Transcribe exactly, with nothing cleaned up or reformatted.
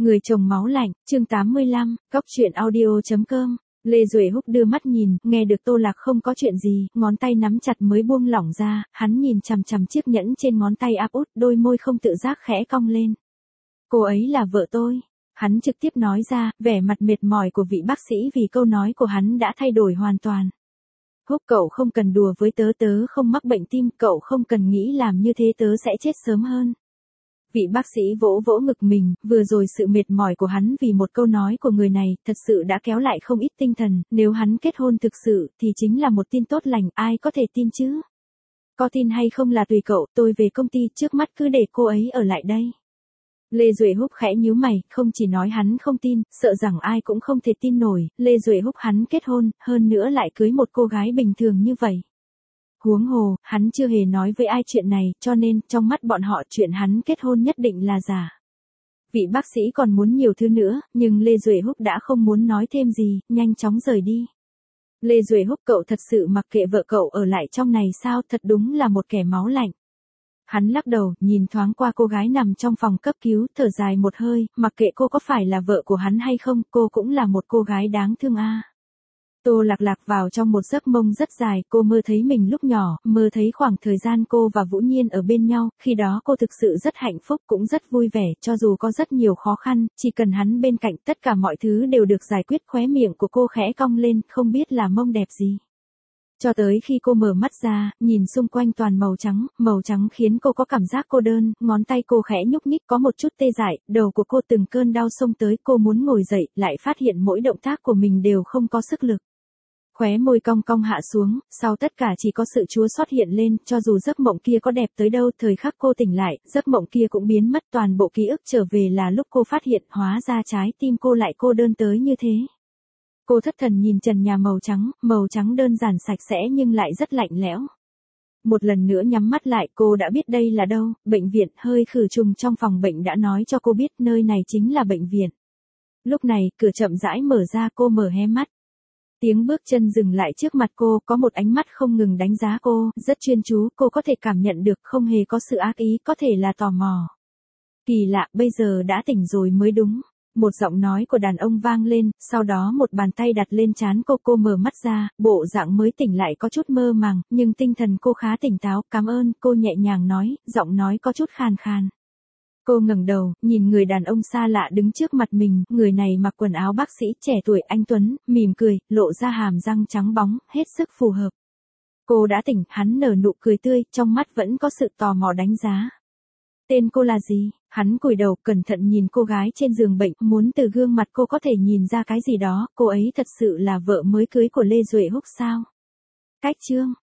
Người chồng máu lạnh, chương tám mươi lăm, góc truyện audio chấm com. Lê Duệ Húc đưa mắt nhìn, nghe được Tô Lạc không có chuyện gì, ngón tay nắm chặt mới buông lỏng ra, hắn nhìn chằm chằm chiếc nhẫn trên ngón tay áp út, đôi môi không tự giác khẽ cong lên. Cô ấy là vợ tôi. Hắn trực tiếp nói ra, vẻ mặt mệt mỏi của vị bác sĩ vì câu nói của hắn đã thay đổi hoàn toàn. Húc, cậu không cần đùa với tớ, tớ không mắc bệnh tim, cậu không cần nghĩ làm như thế tớ sẽ chết sớm hơn. Vị bác sĩ vỗ vỗ ngực mình, vừa rồi sự mệt mỏi của hắn vì một câu nói của người này, thật sự đã kéo lại không ít tinh thần, nếu hắn kết hôn thực sự, thì chính là một tin tốt lành, ai có thể tin chứ? Có tin hay không là tùy cậu, tôi về công ty, trước mắt cứ để cô ấy ở lại đây. Lê Duệ Húc khẽ nhíu mày, không chỉ nói hắn không tin, sợ rằng ai cũng không thể tin nổi, Lê Duệ Húc hắn kết hôn, hơn nữa lại cưới một cô gái bình thường như vậy. Huống hồ, hắn chưa hề nói với ai chuyện này, cho nên, trong mắt bọn họ chuyện hắn kết hôn nhất định là giả. Vị bác sĩ còn muốn nhiều thứ nữa, nhưng Lê Duệ Húc đã không muốn nói thêm gì, nhanh chóng rời đi. Lê Duệ Húc, cậu thật sự mặc kệ vợ cậu ở lại trong này sao, thật đúng là một kẻ máu lạnh. Hắn lắc đầu, nhìn thoáng qua cô gái nằm trong phòng cấp cứu, thở dài một hơi, mặc kệ cô có phải là vợ của hắn hay không, cô cũng là một cô gái đáng thương a. À. Tô Lạc lạc vào trong một giấc mông rất dài, cô mơ thấy mình lúc nhỏ, mơ thấy khoảng thời gian cô và Vũ Nhiên ở bên nhau, khi đó cô thực sự rất hạnh phúc cũng rất vui vẻ, cho dù có rất nhiều khó khăn, chỉ cần hắn bên cạnh tất cả mọi thứ đều được giải quyết. Khóe miệng của cô khẽ cong lên, không biết là mông đẹp gì. Cho tới khi cô mở mắt ra, nhìn xung quanh toàn màu trắng, màu trắng khiến cô có cảm giác cô đơn, ngón tay cô khẽ nhúc nhích có một chút tê dại, đầu của cô từng cơn đau xông tới, cô muốn ngồi dậy, lại phát hiện mỗi động tác của mình đều không có sức lực. Khóe môi cong cong hạ xuống, sau tất cả chỉ có sự chua xót hiện lên, cho dù giấc mộng kia có đẹp tới đâu, thời khắc cô tỉnh lại, giấc mộng kia cũng biến mất, toàn bộ ký ức trở về là lúc cô phát hiện, hóa ra trái tim cô lại cô đơn tới như thế. Cô thất thần nhìn trần nhà màu trắng, màu trắng đơn giản sạch sẽ nhưng lại rất lạnh lẽo. Một lần nữa nhắm mắt lại, cô đã biết đây là đâu, bệnh viện, hơi khử trùng trong phòng bệnh đã nói cho cô biết nơi này chính là bệnh viện. Lúc này, cửa chậm rãi mở ra, cô mở hé mắt. Tiếng bước chân dừng lại trước mặt cô, có một ánh mắt không ngừng đánh giá cô, rất chuyên chú, cô có thể cảm nhận được không hề có sự ác ý, có thể là tò mò. Kỳ lạ, bây giờ đã tỉnh rồi mới đúng. Một giọng nói của đàn ông vang lên, sau đó một bàn tay đặt lên trán cô, cô mở mắt ra, bộ dạng mới tỉnh lại có chút mơ màng, nhưng tinh thần cô khá tỉnh táo, cảm ơn, cô nhẹ nhàng nói, giọng nói có chút khàn khàn. Cô ngẩng đầu, nhìn người đàn ông xa lạ đứng trước mặt mình, người này mặc quần áo bác sĩ, trẻ tuổi anh tuấn, mỉm cười, lộ ra hàm răng trắng bóng, hết sức phù hợp. Cô đã tỉnh, hắn nở nụ cười tươi, trong mắt vẫn có sự tò mò đánh giá. Tên cô là gì? Hắn cúi đầu, cẩn thận nhìn cô gái trên giường bệnh, muốn từ gương mặt cô có thể nhìn ra cái gì đó, cô ấy thật sự là vợ mới cưới của Lê Duệ Húc sao? Cách chương